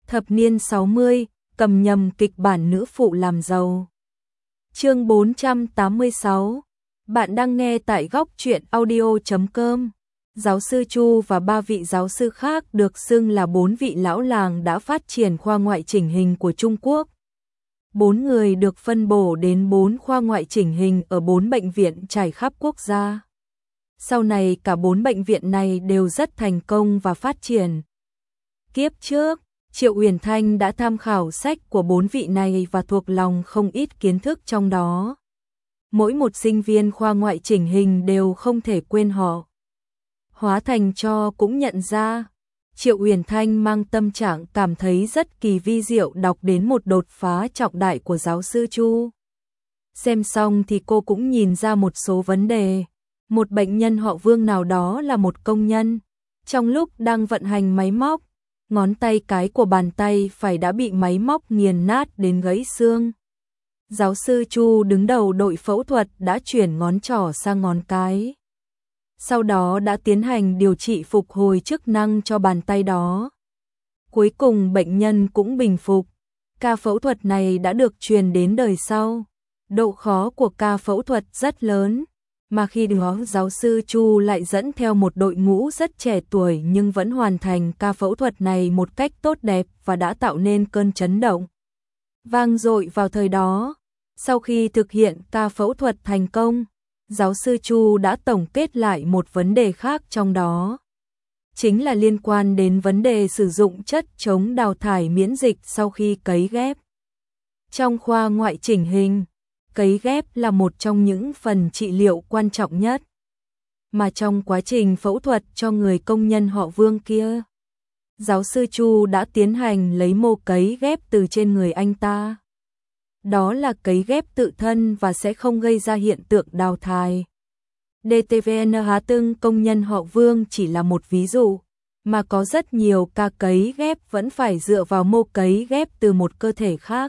Thập niên 60, cầm nhầm kịch bản nữ phụ làm giàu. Chương 486. Bạn đang nghe tại góc truyện audio.com. Giáo sư Chu và 3 vị giáo sư khác được xưng là 4 vị lão làng đã phát triển khoa ngoại chỉnh hình của Trung Quốc. 4 người được phân bổ đến 4 khoa ngoại chỉnh hình ở 4 bệnh viện trải khắp quốc gia. Sau này cả 4 bệnh viện này đều rất thành công và phát triển. Kiếp trước, Triệu Uyển Thanh đã tham khảo sách của 4 vị này và thuộc lòng không ít kiến thức trong đó. Mỗi một sinh viên khoa ngoại chỉnh hình đều không thể quên họ. Hóa Thành Cho cũng nhận ra, Triệu Uyển Thanh mang tâm trạng cảm thấy rất kỳ vi diệu đọc đến một đột phá trọng đại của giáo sư Chu. Xem xong thì cô cũng nhìn ra một số vấn đề. Một bệnh nhân họ Vương nào đó là một công nhân. Trong lúc đang vận hành máy móc, ngón tay cái của bàn tay phải đã bị máy móc nghiền nát đến gãy xương. Giáo sư Chu đứng đầu đội phẫu thuật đã chuyển ngón trỏ sang ngón cái. Sau đó đã tiến hành điều trị phục hồi chức năng cho bàn tay đó. Cuối cùng bệnh nhân cũng bình phục. Ca phẫu thuật này đã được truyền đến đời sau. Độ khó của ca phẫu thuật rất lớn, mà khi đó giáo sư Chu lại dẫn theo một đội ngũ rất trẻ tuổi nhưng vẫn hoàn thành ca phẫu thuật này một cách tốt đẹp và đã tạo nên cơn chấn động vang dội vào thời đó. Sau khi thực hiện ca phẫu thuật thành công, giáo sư Chu đã tổng kết lại một vấn đề khác trong đó. Chính là liên quan đến vấn đề sử dụng chất chống đào thải miễn dịch sau khi cấy ghép. Trong khoa ngoại chỉnh hình, cấy ghép là một trong những phần trị liệu quan trọng nhất. Mà trong quá trình phẫu thuật cho người công nhân họ Vương kia, giáo sư Chu đã tiến hành lấy mô cấy ghép từ trên người anh ta. Đó là cấy ghép tự thân và sẽ không gây ra hiện tượng đào thải. DTVN Hà Tưng công nhân họ Vương chỉ là một ví dụ, mà có rất nhiều ca cấy ghép vẫn phải dựa vào mô cấy ghép từ một cơ thể khác.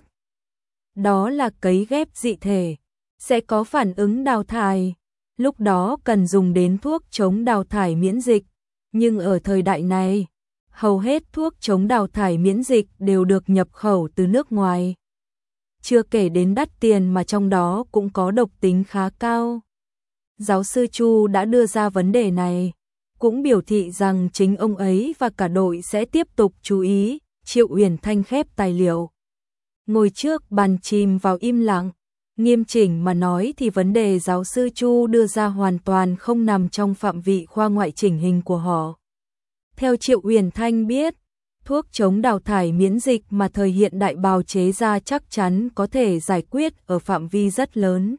Đó là cấy ghép dị thể, sẽ có phản ứng đào thải. Lúc đó cần dùng đến thuốc chống đào thải miễn dịch, nhưng ở thời đại này, hầu hết thuốc chống đào thải miễn dịch đều được nhập khẩu từ nước ngoài. Chưa kể đến đắt tiền mà trong đó cũng có độc tính khá cao. Giáo sư Chu đã đưa ra vấn đề này, cũng biểu thị rằng chính ông ấy và cả đội sẽ tiếp tục chú ý. Triệu Uyển Thanh khép tài liệu, ngồi trước bàn chìm vào im lặng. Nghiêm chỉnh mà nói thì vấn đề giáo sư Chu đưa ra hoàn toàn không nằm trong phạm vị khoa ngoại chỉnh hình của họ. Theo Triệu Uyển Thanh biết, thuốc chống đào thải miễn dịch mà thời hiện đại bào chế ra chắc chắn có thể giải quyết ở phạm vi rất lớn.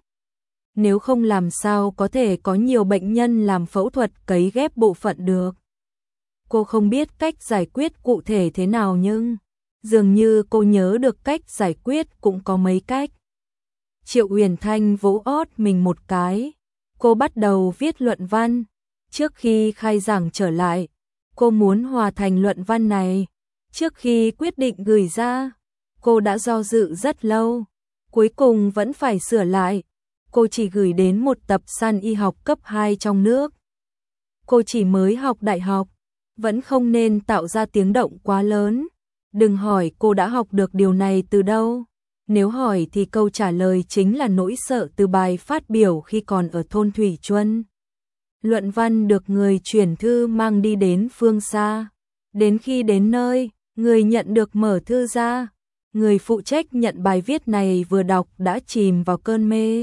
Nếu không làm sao có thể có nhiều bệnh nhân làm phẫu thuật cấy ghép bộ phận được. Cô không biết cách giải quyết cụ thể thế nào nhưng dường như cô nhớ được cách giải quyết cũng có mấy cách. Triệu Uyển Thanh vỗ ót mình một cái. Cô bắt đầu viết luận văn. Trước khi khai giảng trở lại, cô muốn hoàn thành luận văn này. Trước khi quyết định gửi ra, cô đã do dự rất lâu. Cuối cùng vẫn phải sửa lại. Cô chỉ gửi đến một tập san y học cấp 2 trong nước. Cô chỉ mới học đại học, vẫn không nên tạo ra tiếng động quá lớn. Đừng hỏi cô đã học được điều này từ đâu. Nếu hỏi thì câu trả lời chính là nỗi sợ từ bài phát biểu khi còn ở thôn Thủy Chuân. Luận văn được người chuyển thư mang đi đến phương xa. Đến khi đến nơi, người nhận được mở thư ra. Người phụ trách nhận bài viết này vừa đọc đã chìm vào cơn mê.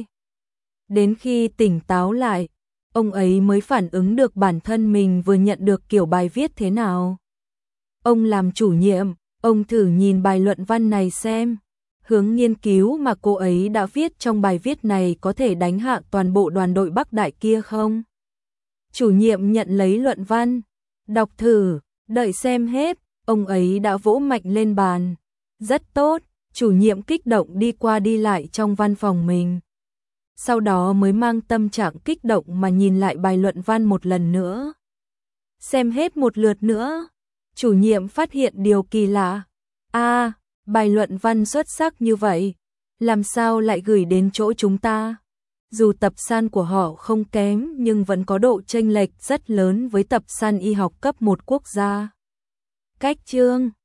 Đến khi tỉnh táo lại, ông ấy mới phản ứng được bản thân mình vừa nhận được kiểu bài viết thế nào. Ông làm chủ nhiệm, ông thử nhìn bài luận văn này xem. Hướng nghiên cứu mà cô ấy đã viết trong bài viết này có thể đánh hạ toàn bộ đoàn đội Bắc Đại kia không? Chủ nhiệm nhận lấy luận văn, đọc thử, đợi xem hết, ông ấy đã vỗ mạnh lên bàn. Rất tốt, chủ nhiệm kích động đi qua đi lại trong văn phòng mình. Sau đó mới mang tâm trạng kích động mà nhìn lại bài luận văn một lần nữa. Xem hết một lượt nữa, chủ nhiệm phát hiện điều kỳ lạ. Bài luận văn xuất sắc như vậy, làm sao lại gửi đến chỗ chúng ta? Dù tập san của họ không kém nhưng vẫn có độ chênh lệch rất lớn với tập san y học cấp 1 quốc gia. Cách chương